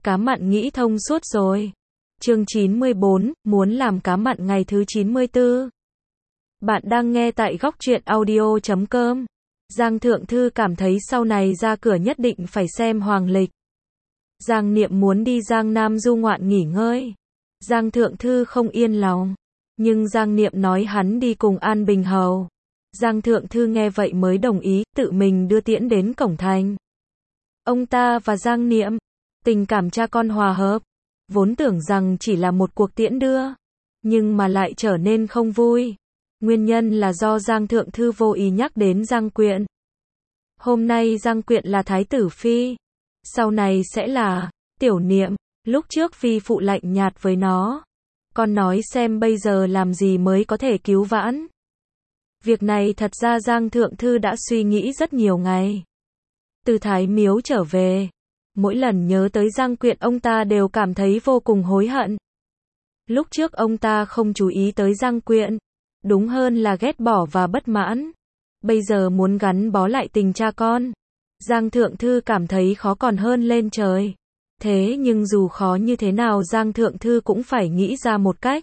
Cá mặn nghĩ thông suốt rồi. Chương 94, muốn làm cá mặn ngày thứ 94. Bạn đang nghe tại góc truyện audio.com. Giang Thượng Thư cảm thấy sau này ra cửa nhất định phải xem hoàng lịch. Giang Niệm muốn đi Giang Nam du ngoạn nghỉ ngơi. Giang Thượng Thư không yên lòng. Nhưng Giang Niệm nói hắn đi cùng An Bình Hầu. Giang Thượng Thư nghe vậy mới đồng ý, tự mình đưa tiễn đến cổng thành. Ông ta và Giang Niệm, tình cảm cha con hòa hợp. Vốn tưởng rằng chỉ là một cuộc tiễn đưa, nhưng mà lại trở nên không vui. Nguyên nhân là do Giang Thượng Thư vô ý nhắc đến Giang Quyện. Hôm nay Giang Quyện là Thái tử Phi, sau này sẽ là Tiểu Niệm. Lúc trước Phi phụ lạnh nhạt với nó. Con nói xem bây giờ làm gì mới có thể cứu vãn. Việc này thật ra Giang Thượng Thư đã suy nghĩ rất nhiều ngày. Từ Thái Miếu trở về, mỗi lần nhớ tới Giang Quyện ông ta đều cảm thấy vô cùng hối hận. Lúc trước ông ta không chú ý tới Giang Quyện, đúng hơn là ghét bỏ và bất mãn. Bây giờ muốn gắn bó lại tình cha con, Giang Thượng Thư cảm thấy khó còn hơn lên trời. Thế nhưng dù khó như thế nào Giang Thượng Thư cũng phải nghĩ ra một cách.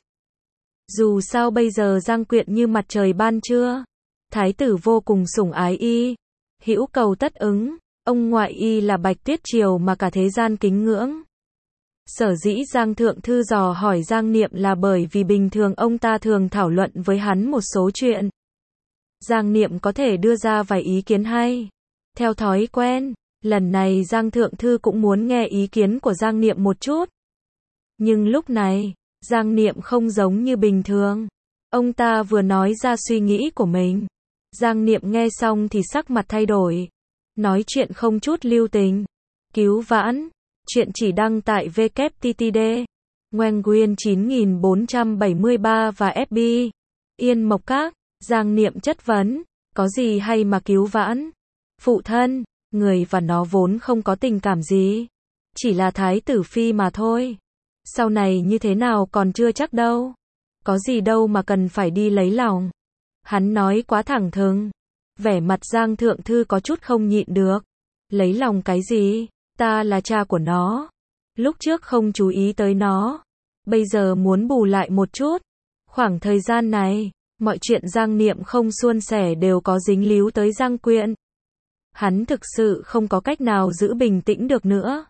Dù sao bây giờ Giang Quyện như mặt trời ban trưa, Thái tử vô cùng sủng ái y, hữu cầu tất ứng. Ông ngoại y là Bạch Tuyết Triều mà cả thế gian kính ngưỡng. Sở dĩ Giang Thượng Thư dò hỏi Giang Niệm là bởi vì bình thường ông ta thường thảo luận với hắn một số chuyện. Giang Niệm có thể đưa ra vài ý kiến hay. Theo thói quen, lần này Giang Thượng Thư cũng muốn nghe ý kiến của Giang Niệm một chút. Nhưng lúc này, Giang Niệm không giống như bình thường. Ông ta vừa nói ra suy nghĩ của mình. Giang Niệm nghe xong thì sắc mặt thay đổi. Nói chuyện không chút lưu tình. Cứu vãn. Chuyện chỉ đăng tại WTTD. Nguyen 9473 và FB. Yên Mộc Các. Giang Niệm chất vấn. Có gì hay mà cứu vãn? Phụ thân, người và nó vốn không có tình cảm gì. Chỉ là Thái tử Phi mà thôi. Sau này như thế nào còn chưa chắc đâu. Có gì đâu mà cần phải đi lấy lòng. Hắn nói quá thẳng thừng. Vẻ mặt Giang Thượng Thư có chút không nhịn được. Lấy lòng cái gì? Ta là cha của nó. Lúc trước không chú ý tới nó. Bây giờ muốn bù lại một chút. Khoảng thời gian này, mọi chuyện Giang Niệm không suôn sẻ đều có dính líu tới Giang Quyện. Hắn thực sự không có cách nào giữ bình tĩnh được nữa.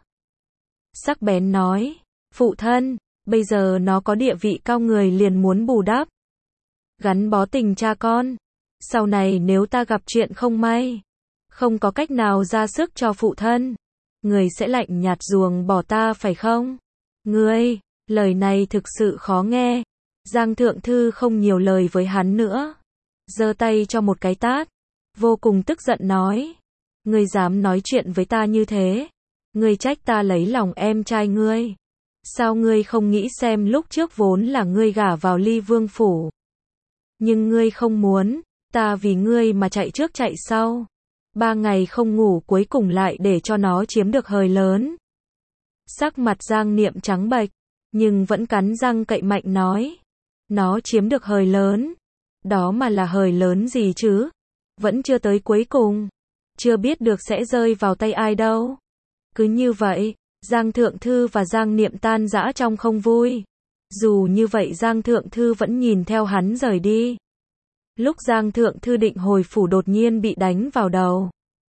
Sắc bén nói. Phụ thân, bây giờ nó có địa vị cao người liền muốn bù đắp. Gắn bó tình cha con. Sau này nếu ta gặp chuyện không may, không có cách nào ra sức cho phụ thân, người sẽ lạnh nhạt ruồng bỏ ta phải không? Ngươi, lời này thực sự khó nghe. Giang Thượng Thư không nhiều lời với hắn nữa. Giơ tay cho một cái tát. Vô cùng tức giận nói. Ngươi dám nói chuyện với ta như thế? Ngươi trách ta lấy lòng em trai ngươi. Sao ngươi không nghĩ xem lúc trước vốn là ngươi gả vào Ly Vương phủ. Nhưng ngươi không muốn. Ta vì ngươi mà chạy trước chạy sau. 3 ngày không ngủ cuối cùng lại để cho nó chiếm được hời lớn. Sắc mặt Giang Niệm trắng bệch, nhưng vẫn cắn răng cậy mạnh nói. Nó chiếm được hời lớn. Đó mà là hời lớn gì chứ? Vẫn chưa tới cuối cùng. Chưa biết được sẽ rơi vào tay ai đâu. Cứ như vậy, Giang Thượng Thư và Giang Niệm tan rã trong không vui. Dù như vậy Giang Thượng Thư vẫn nhìn theo hắn rời đi. Lúc Giang Thượng Thư định hồi phủ đột nhiên bị đánh vào đầu.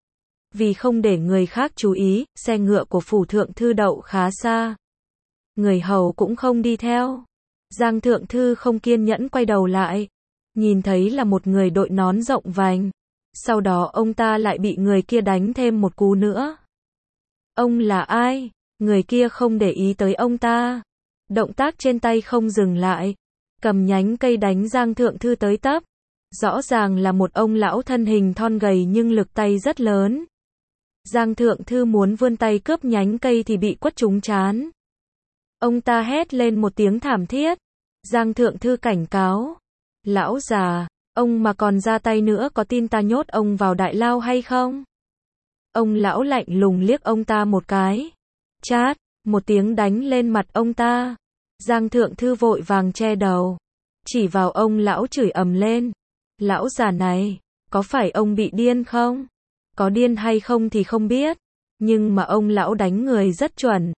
Vì không để người khác chú ý, xe ngựa của phủ Thượng Thư đậu khá xa. Người hầu cũng không đi theo. Giang Thượng Thư không kiên nhẫn quay đầu lại. Nhìn thấy là một người đội nón rộng vành. Sau đó ông ta lại bị người kia đánh thêm một cú nữa. Ông là ai? Người kia không để ý tới ông ta. Động tác trên tay không dừng lại. Cầm nhánh cây đánh Giang Thượng Thư tới tấp. Rõ ràng là một ông lão thân hình thon gầy nhưng lực tay rất lớn. Giang Thượng Thư muốn vươn tay cướp nhánh cây thì bị quất trúng trán. Ông ta hét lên một tiếng thảm thiết. Giang Thượng Thư cảnh cáo. Lão già, ông mà còn ra tay nữa có tin ta nhốt ông vào đại lao hay không? Ông lão lạnh lùng liếc ông ta một cái. Chát, một tiếng đánh lên mặt ông ta. Giang Thượng Thư vội vàng che đầu. Chỉ vào ông lão chửi ầm lên. Lão già này, có phải ông bị điên không? Có điên hay không thì không biết. Nhưng mà ông lão đánh người rất chuẩn.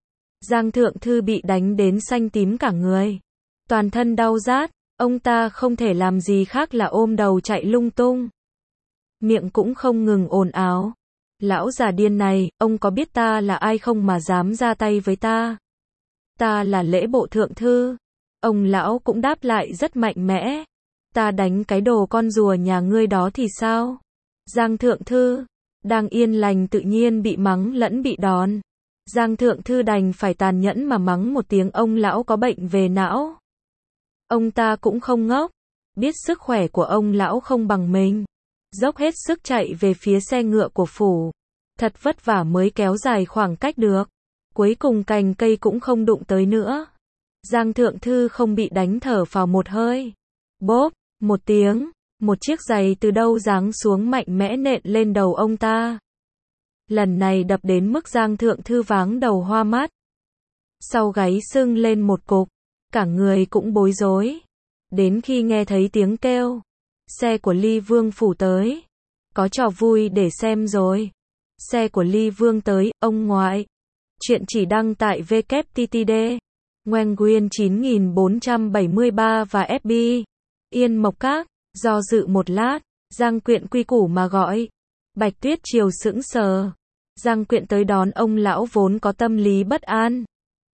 Giang Thượng Thư bị đánh đến xanh tím cả người. Toàn thân đau rát, ông ta không thể làm gì khác là ôm đầu chạy lung tung. Miệng cũng không ngừng ồn ào. Lão già điên này, ông có biết ta là ai không mà dám ra tay với ta? Ta là Lễ Bộ Thượng Thư. Ông lão cũng đáp lại rất mạnh mẽ. Ta đánh cái đồ con rùa nhà ngươi đó thì sao? Giang Thượng Thư đang yên lành tự nhiên bị mắng lẫn bị đòn. Giang Thượng Thư đành phải tàn nhẫn mà mắng một tiếng ông lão có bệnh về não. Ông ta cũng không ngốc, biết sức khỏe của ông lão không bằng mình. Dốc hết sức chạy về phía xe ngựa của phủ. Thật vất vả mới kéo dài khoảng cách được. Cuối cùng cành cây cũng không đụng tới nữa. Giang Thượng Thư không bị đánh thở phào một hơi. Bốp, một tiếng, một chiếc giày từ đâu giáng xuống mạnh mẽ nện lên đầu ông ta. Lần này đập đến mức Giang Thượng Thư váng đầu hoa mắt. Sau gáy sưng lên một cục, cả người cũng bối rối. Đến khi nghe thấy tiếng kêu, xe của Ly Vương phủ tới. Có trò vui để xem rồi. Xe của Ly Vương tới, ông ngoại. Chuyện chỉ đăng tại www.ttd, Nguyen 9473 và FB. Yên Mộc Các, do dự một lát, Giang Quyện quy củ mà gọi. Bạch Tuyết Triều sững sờ. Giang Quyện tới đón ông lão vốn có tâm lý bất an.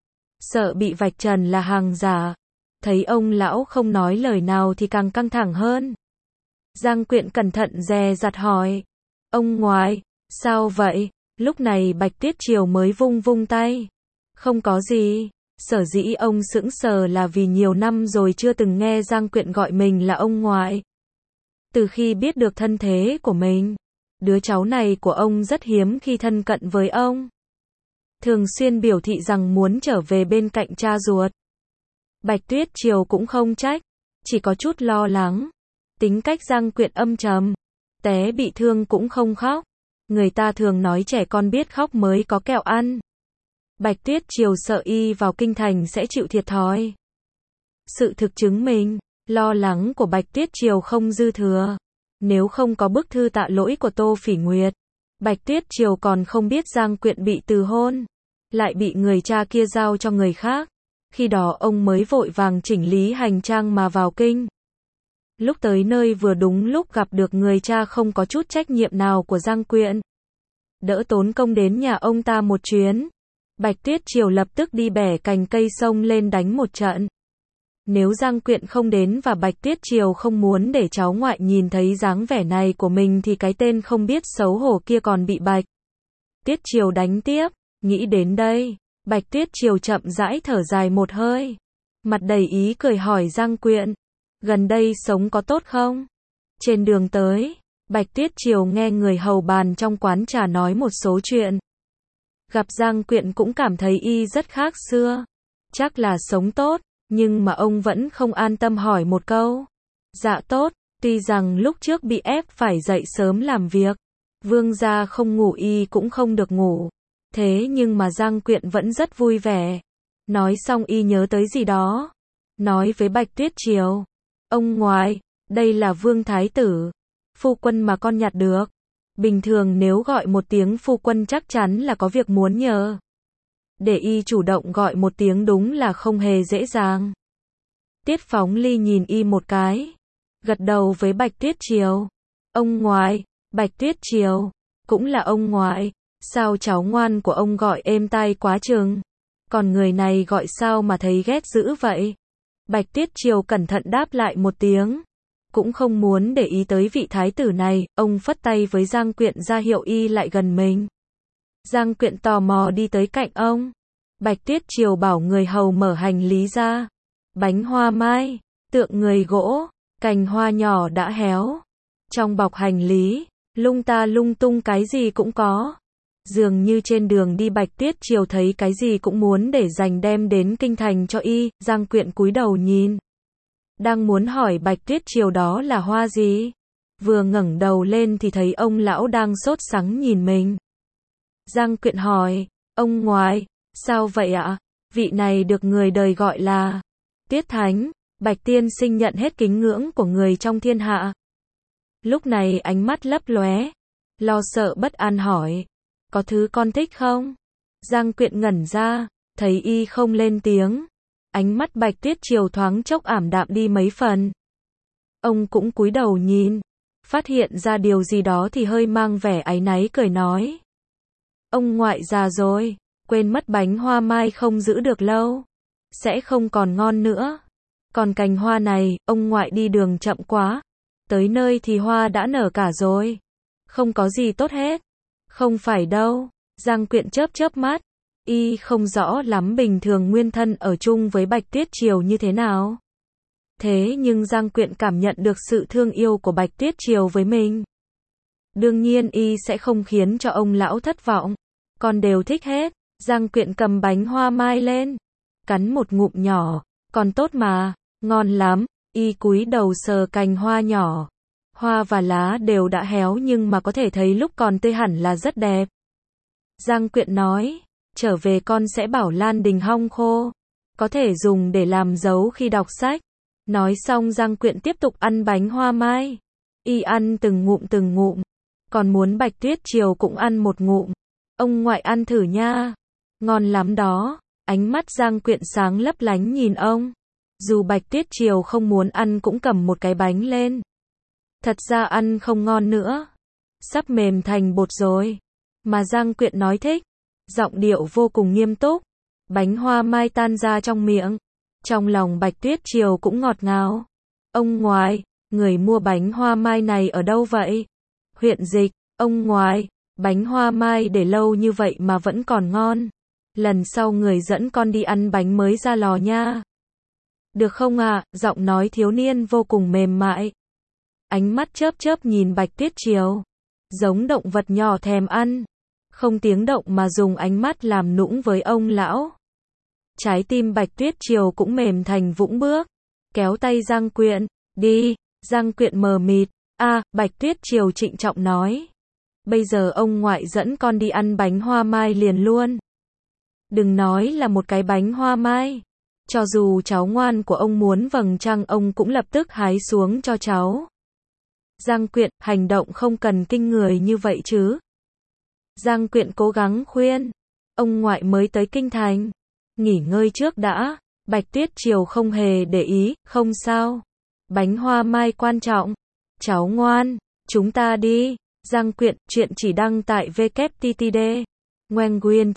Sợ bị vạch trần là hàng giả. Thấy ông lão không nói lời nào thì càng căng thẳng hơn. Giang Quyện cẩn thận dè dặt hỏi. Ông ngoại, sao vậy? Lúc này Bạch Tuyết Triều mới vung vung tay. Không có gì. Sở dĩ ông sững sờ là vì nhiều năm rồi chưa từng nghe Giang Quyện gọi mình là ông ngoại. Từ khi biết được thân thế của mình, đứa cháu này của ông rất hiếm khi thân cận với ông. Thường xuyên biểu thị rằng muốn trở về bên cạnh cha ruột. Bạch Tuyết Triều cũng không trách, chỉ có chút lo lắng. Tính cách Giang Quyện âm trầm, té bị thương cũng không khóc. Người ta thường nói trẻ con biết khóc mới có kẹo ăn. Bạch Tuyết Triều sợ y vào kinh thành sẽ chịu thiệt thòi. Sự thực chứng minh, lo lắng của Bạch Tuyết Triều không dư thừa. Nếu không có bức thư tạ lỗi của Tô Phỉ Nguyệt, Bạch Tuyết Triều còn không biết Giang Quyện bị từ hôn, lại bị người cha kia giao cho người khác. Khi đó ông mới vội vàng chỉnh lý hành trang mà vào kinh. Lúc tới nơi vừa đúng lúc gặp được người cha không có chút trách nhiệm nào của Giang Quyện. Đỡ tốn công đến nhà ông ta một chuyến. Bạch Tuyết Triều lập tức đi bẻ cành cây xông lên đánh một trận. Nếu Giang Quyện không đến và Bạch Tuyết Triều không muốn để cháu ngoại nhìn thấy dáng vẻ này của mình thì cái tên không biết xấu hổ kia còn bị Bạch Tuyết Triều đánh tiếp. Nghĩ đến đây, Bạch Tuyết Triều chậm rãi thở dài một hơi. Mặt đầy ý cười hỏi Giang Quyện. Gần đây sống có tốt không? Trên đường tới, Bạch Tuyết Triều nghe người hầu bàn trong quán trà nói một số chuyện. Gặp Giang Quyện cũng cảm thấy y rất khác xưa. Chắc là sống tốt, nhưng mà ông vẫn không an tâm hỏi một câu. Dạ tốt, tuy rằng lúc trước bị ép phải dậy sớm làm việc. Vương gia không ngủ y cũng không được ngủ. Thế nhưng mà Giang Quyện vẫn rất vui vẻ. Nói xong y nhớ tới gì đó. Nói với Bạch Tuyết Triều. Ông ngoại, đây là Vương Thái Tử. Phu quân mà con nhặt được. Bình thường nếu gọi một tiếng phu quân chắc chắn là có việc muốn nhờ. Để y chủ động gọi một tiếng đúng là không hề dễ dàng. Tiết Phóng Ly nhìn y một cái. Gật đầu với Bạch Tuyết Triều. Ông ngoại, Bạch Tuyết Triều, cũng là ông ngoại. Sao cháu ngoan của ông gọi êm tai quá chừng. Còn người này gọi sao mà thấy ghét dữ vậy? Bạch Tuyết Triều cẩn thận đáp lại một tiếng. Cũng không muốn để ý tới vị thái tử này, ông phất tay với Giang Quyện ra hiệu y lại gần mình. Giang Quyện tò mò đi tới cạnh ông. Bạch Tuyết Triều bảo người hầu mở hành lý ra. Bánh hoa mai, tượng người gỗ, cành hoa nhỏ đã héo. Trong bọc hành lý, lung ta lung tung cái gì cũng có. Dường như trên đường đi Bạch Tuyết Triều thấy cái gì cũng muốn để dành đem đến kinh thành cho y. Giang Quyện cúi đầu nhìn. Đang muốn hỏi Bạch Tuyết Triều đó là hoa gì. Vừa ngẩng đầu lên thì thấy ông lão đang sốt sắng nhìn mình. Giang Quyện hỏi, ông ngoại, sao vậy ạ? Vị này được người đời gọi là Tiết Thánh. Bạch tiên sinh nhận hết kính ngưỡng của người trong thiên hạ. Lúc này ánh mắt lấp lóe, lo sợ bất an hỏi, có thứ con thích không? Giang Quyện ngẩn ra, Thấy y không lên tiếng, ánh mắt Bạch Tuyết Triều thoáng chốc ảm đạm đi mấy phần. Ông cũng cúi đầu nhìn, phát hiện ra điều gì đó thì hơi mang vẻ áy náy cười nói. Ông ngoại già rồi, quên mất bánh hoa mai không giữ được lâu, sẽ không còn ngon nữa. Còn cành hoa này, ông ngoại đi đường chậm quá, tới nơi thì hoa đã nở cả rồi. Không có gì tốt hết. Không phải đâu, Giang Quyện chớp chớp mắt, y không rõ lắm bình thường nguyên thân ở chung với Bạch Tuyết Triều như thế nào. Thế nhưng Giang Quyện cảm nhận được sự thương yêu của Bạch Tuyết Triều với mình. Đương nhiên y sẽ không khiến cho ông lão thất vọng. Con đều thích hết. Giang Quyện cầm bánh hoa mai lên, cắn một ngụm nhỏ, còn tốt mà, ngon lắm. Y cúi đầu sờ cành hoa nhỏ. Hoa và lá đều đã héo nhưng mà có thể thấy lúc còn tươi hẳn là rất đẹp. Giang Quyện nói, trở về con sẽ bảo Lan Đình hong khô, có thể dùng để làm dấu khi đọc sách. Nói xong Giang Quyện tiếp tục ăn bánh hoa mai. Y ăn từng ngụm, còn muốn Bạch Tuyết Triều cũng ăn một ngụm. Ông ngoại ăn thử nha, ngon lắm đó. Ánh mắt Giang Quyện sáng lấp lánh nhìn ông. Dù Bạch Tuyết Triều không muốn ăn cũng cầm một cái bánh lên. Thật ra ăn không ngon nữa, sắp mềm thành bột rồi. Mà Giang Quyện nói thích, giọng điệu vô cùng nghiêm túc. Bánh hoa mai tan ra trong miệng, trong lòng Bạch Tuyết Triều cũng ngọt ngào. Ông ngoại, người mua bánh hoa mai này ở đâu vậy? Huyện Dịch. Ông ngoại, bánh hoa mai để lâu như vậy mà vẫn còn ngon. Lần sau người dẫn con đi ăn bánh mới ra lò nha. Được không ạ? Giọng nói thiếu niên vô cùng mềm mại. Ánh mắt chớp chớp nhìn Bạch Tuyết Triều, giống động vật nhỏ thèm ăn. Không tiếng động mà dùng ánh mắt làm nũng với ông lão. Trái tim Bạch Tuyết Triều cũng mềm thành vũng bước. Kéo tay Giang Quyện, đi. Giang Quyện mờ mịt. Bạch Tuyết Triều trịnh trọng nói. Bây giờ ông ngoại dẫn con đi ăn bánh hoa mai liền luôn. Đừng nói là một cái bánh hoa mai. Cho dù cháu ngoan của ông muốn vầng trăng ông cũng lập tức hái xuống cho cháu. Giang Quyện, hành động không cần kinh người như vậy chứ. Giang Quyện cố gắng khuyên. Ông ngoại mới tới kinh thành, nghỉ ngơi trước đã. Bạch Tuyết Triều không hề để ý, không sao. Bánh hoa mai quan trọng. Cháu ngoan, chúng ta đi. Giang Quyện, chuyện chỉ đăng tại www. Nguyen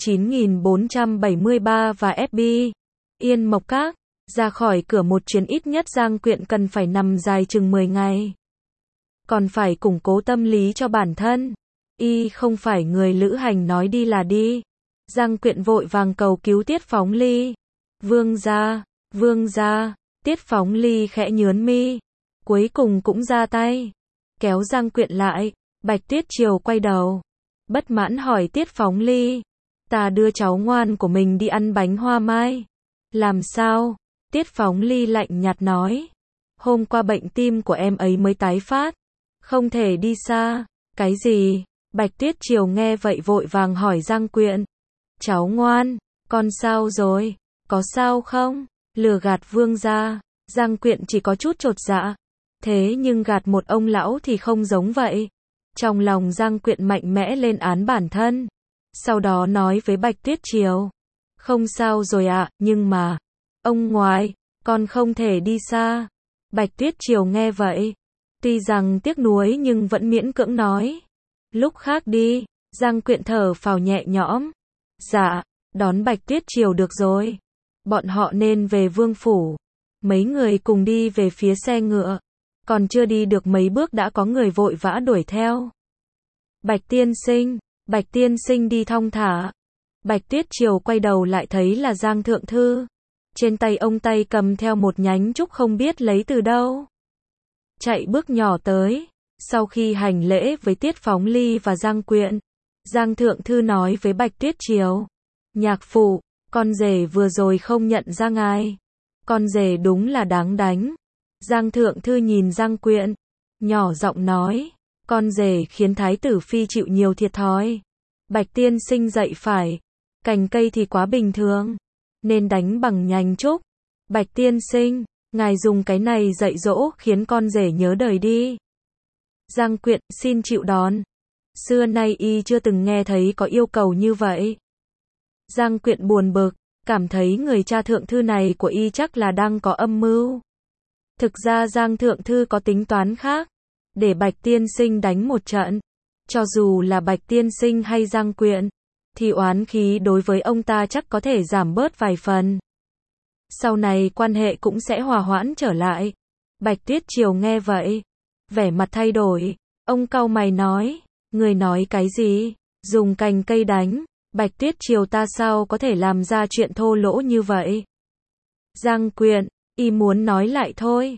9473 và FB. Yên Mộc Các. Ra khỏi cửa một chuyến ít nhất Giang Quyện cần phải nằm dài chừng 10 ngày. Còn phải củng cố tâm lý cho bản thân. Y không phải người lữ hành nói đi là đi. Giang Quyện vội vàng cầu cứu Tiết Phóng Ly. Vương gia, Tiết Phóng Ly khẽ nhướng mi. Cuối cùng cũng ra tay. Kéo Giang Quyện lại. Bạch Tuyết Triều quay đầu. Bất mãn hỏi Tiết Phóng Ly. Ta đưa cháu ngoan của mình đi ăn bánh hoa mai. Làm sao? Tiết Phóng Ly lạnh nhạt nói. Hôm qua bệnh tim của em ấy mới tái phát. Không thể đi xa. Cái gì? Bạch Tuyết Triều nghe vậy vội vàng hỏi Giang Quyện. Cháu ngoan, con sao rồi? Có sao không? Lừa gạt vương gia. Giang Quyện chỉ có chút chột dạ. Thế nhưng gạt một ông lão thì không giống vậy. Trong lòng Giang Quyện mạnh mẽ lên án bản thân. Sau đó nói với Bạch Tuyết Triều. Không sao rồi ạ, nhưng mà, ông ngoại, con không thể đi xa. Bạch Tuyết Triều nghe vậy, tuy rằng tiếc nuối nhưng vẫn miễn cưỡng nói. Lúc khác đi. Giang Quyện thở phào nhẹ nhõm. Dạ, đón Bạch Tuyết Triều được rồi. Bọn họ nên về vương phủ. Mấy người cùng đi về phía xe ngựa. Còn chưa đi được mấy bước đã có người vội vã đuổi theo. Bạch tiên sinh đi thong thả. Bạch Tuyết Triều quay đầu lại thấy là Giang Thượng Thư. Trên tay ông tay cầm theo một nhánh trúc không biết lấy từ đâu. Chạy bước nhỏ tới. Sau khi hành lễ với Tiết Phóng Ly và Giang Quyện, Giang Thượng Thư nói với Bạch Tuyết Triều. Nhạc phụ, con rể vừa rồi không nhận ra ngài. Con rể đúng là đáng đánh. Giang Thượng Thư nhìn Giang Quyện, nhỏ giọng nói. Con rể khiến Thái tử Phi chịu nhiều thiệt thòi. Bạch tiên sinh dạy phải. Cành cây thì quá bình thường, nên đánh bằng nhánh trúc. Bạch tiên sinh, ngài dùng cái này dạy dỗ khiến con rể nhớ đời đi. Giang Quyện, xin chịu đón. Xưa nay y chưa từng nghe thấy có yêu cầu như vậy. Giang Quyện buồn bực, cảm thấy người cha thượng thư này của y chắc là đang có âm mưu. Thực ra Giang thượng thư có tính toán khác, để Bạch tiên sinh đánh một trận. Cho dù là Bạch tiên sinh hay Giang Quyện, thì oán khí đối với ông ta chắc có thể giảm bớt vài phần. Sau này quan hệ cũng sẽ hòa hoãn trở lại. Bạch Tuyết Triều nghe vậy, vẻ mặt thay đổi, ông cau mày nói, người nói cái gì, dùng cành cây đánh, Bạch Tuyết Triều ta sao có thể làm ra chuyện thô lỗ như vậy. Giang Quyện, y muốn nói lại thôi,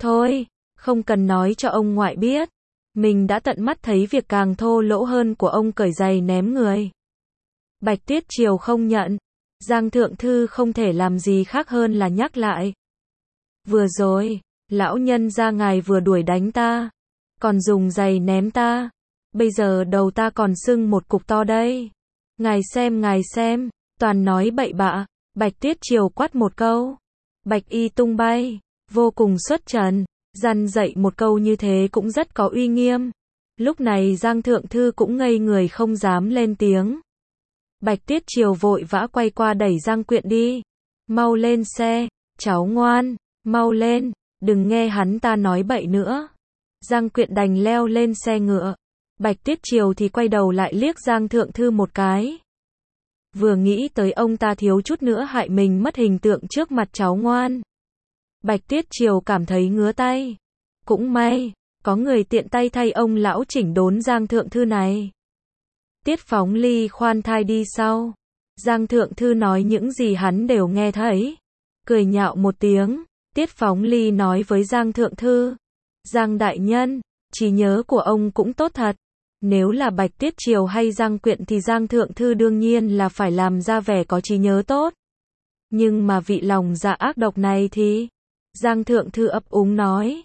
không cần nói cho ông ngoại biết, mình đã tận mắt thấy việc càng thô lỗ hơn của ông cởi giày ném người. Bạch Tuyết Triều không nhận, Giang thượng thư không thể làm gì khác hơn là nhắc lại. Vừa rồi, lão nhân gia ngài vừa đuổi đánh ta, còn dùng giày ném ta, bây giờ đầu ta còn sưng một cục to đây. Ngài xem, toàn nói bậy bạ. Bạch Tuyết Triều quát một câu, bạch y tung bay, vô cùng xuất trần, dằn dạy một câu như thế cũng rất có uy nghiêm. Lúc này Giang thượng thư cũng ngây người không dám lên tiếng. Bạch Tuyết Triều vội vã quay qua đẩy Giang Quyện đi. Mau lên xe, cháu ngoan, mau lên, đừng nghe hắn ta nói bậy nữa. Giang Quyện đành leo lên xe ngựa. Bạch Tuyết Triều thì quay đầu lại liếc Giang thượng thư một cái. Vừa nghĩ tới ông ta thiếu chút nữa hại mình mất hình tượng trước mặt cháu ngoan. Bạch Tuyết Triều cảm thấy ngứa tay. Cũng may, có người tiện tay thay ông lão chỉnh đốn Giang thượng thư này. Tiết Phóng Ly khoan thai đi sau. Giang thượng thư nói những gì hắn đều nghe thấy. Cười nhạo một tiếng, Tiết Phóng Ly nói với Giang thượng thư. Giang đại nhân, trí nhớ của ông cũng tốt thật. Nếu là Bạch Tuyết Triều hay Giang Quyện thì Giang thượng thư đương nhiên là phải làm ra vẻ có trí nhớ tốt. Nhưng mà vị lòng dạ ác độc này thì... Giang thượng thư ấp úng nói.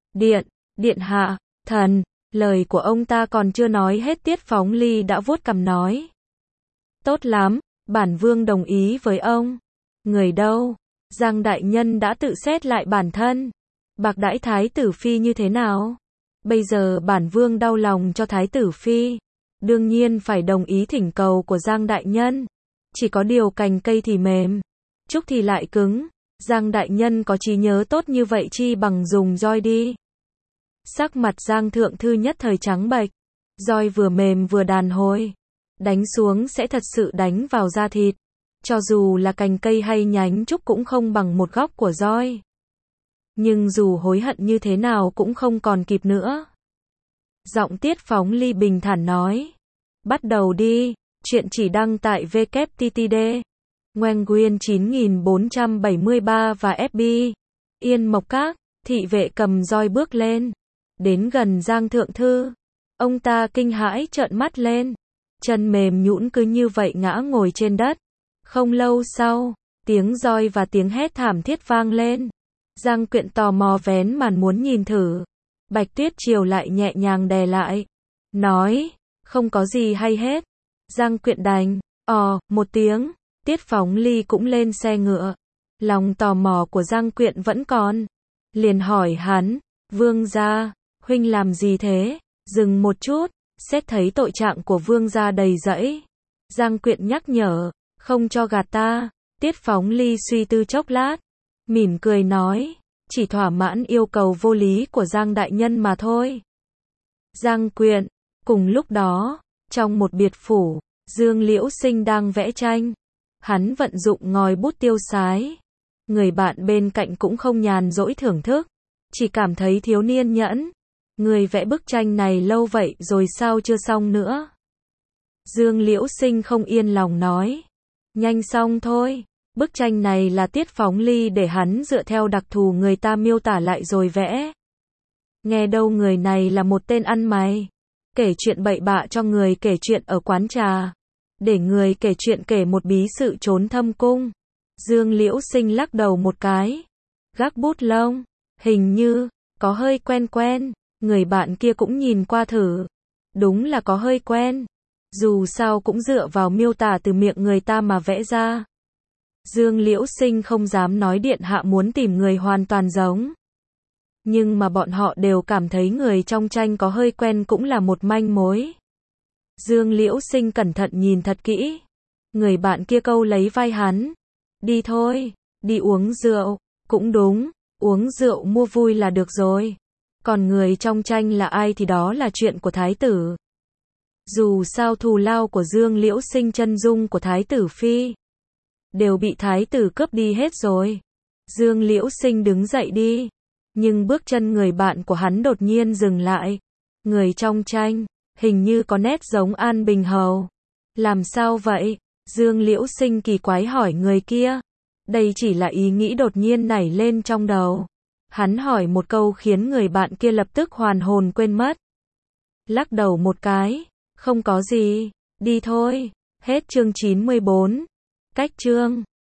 Điện hạ, thần, lời của ông ta còn chưa nói hết Tiết Phóng Ly đã vuốt cằm nói. Tốt lắm, bản vương đồng ý với ông. Người đâu? Giang đại nhân đã tự xét lại bản thân. Bạc đãi thái tử phi như thế nào? Bây giờ bản vương đau lòng cho thái tử phi. Đương nhiên phải đồng ý thỉnh cầu của Giang đại nhân. Chỉ có điều cành cây thì mềm, trúc thì lại cứng. Giang đại nhân có trí nhớ tốt như vậy chi bằng dùng roi đi. Sắc mặt Giang thượng thư nhất thời trắng bệch. Roi vừa mềm vừa đàn hồi, đánh xuống sẽ thật sự đánh vào da thịt. Cho dù là cành cây hay nhánh trúc cũng không bằng một góc của roi. Nhưng dù hối hận như thế nào cũng không còn kịp nữa. Giọng Tiết Phóng Ly bình thản nói. Bắt đầu đi, chuyện chỉ đăng tại WTTD, Nguyen 9473 và FB. Yên Mộc Các, thị vệ cầm roi bước lên. Đến gần Giang thượng thư. Ông ta kinh hãi trợn mắt lên. Chân mềm nhũn cứ như vậy ngã ngồi trên đất. Không lâu sau, tiếng roi và tiếng hét thảm thiết vang lên. Giang Quyện tò mò vén màn muốn nhìn thử. Bạch Tuyết Triều lại nhẹ nhàng đè lại. Nói, không có gì hay hết. Giang Quyện đành, một tiếng. Tiết Phóng Ly cũng lên xe ngựa. Lòng tò mò của Giang Quyện vẫn còn. Liền hỏi hắn, vương gia, huynh làm gì thế? Dừng một chút, xét thấy tội trạng của vương gia đầy rẫy. Giang Quyện nhắc nhở, không cho gạt ta. Tiết Phóng Ly suy tư chốc lát, mỉm cười nói, chỉ thỏa mãn yêu cầu vô lý của Giang đại nhân mà thôi. Giang Quyện, cùng lúc đó, trong một biệt phủ, Dương Liễu Sinh đang vẽ tranh. Hắn vận dụng ngòi bút tiêu sái. Người bạn bên cạnh cũng không nhàn rỗi thưởng thức, chỉ cảm thấy thiếu niên nhẫn. Người vẽ bức tranh này lâu vậy rồi sao chưa xong nữa? Dương Liễu Sinh không yên lòng nói. Nhanh xong thôi. Bức tranh này là Tiết Phóng Ly để hắn dựa theo đặc thù người ta miêu tả lại rồi vẽ. Nghe đâu người này là một tên ăn mày. Kể chuyện bậy bạ cho người kể chuyện ở quán trà. Để người kể chuyện kể một bí sự trốn thâm cung. Dương Liễu Sinh lắc đầu một cái. Gác bút lông. Hình như, có hơi quen quen. Người bạn kia cũng nhìn qua thử. Đúng là có hơi quen. Dù sao cũng dựa vào miêu tả từ miệng người ta mà vẽ ra. Dương Liễu Sinh không dám nói điện hạ muốn tìm người hoàn toàn giống. Nhưng mà bọn họ đều cảm thấy người trong tranh có hơi quen cũng là một manh mối. Dương Liễu Sinh cẩn thận nhìn thật kỹ. Người bạn kia câu lấy vai hắn. Đi thôi, đi uống rượu. Cũng đúng, uống rượu mua vui là được rồi. Còn người trong tranh là ai thì đó là chuyện của thái tử. Dù sao thù lao của Dương Liễu Sinh chân dung của thái tử phi đều bị thái tử cướp đi hết rồi. Dương Liễu Sinh đứng dậy đi, nhưng bước chân người bạn của hắn đột nhiên dừng lại. Người trong tranh, hình như có nét giống An Bình Hầu. Làm sao vậy? Dương Liễu Sinh kỳ quái hỏi người kia. Đây chỉ là ý nghĩ đột nhiên nảy lên trong đầu. Hắn hỏi một câu khiến người bạn kia lập tức hoàn hồn quên mất. Lắc đầu một cái, không có gì, đi thôi. Hết chương 94. Cách chương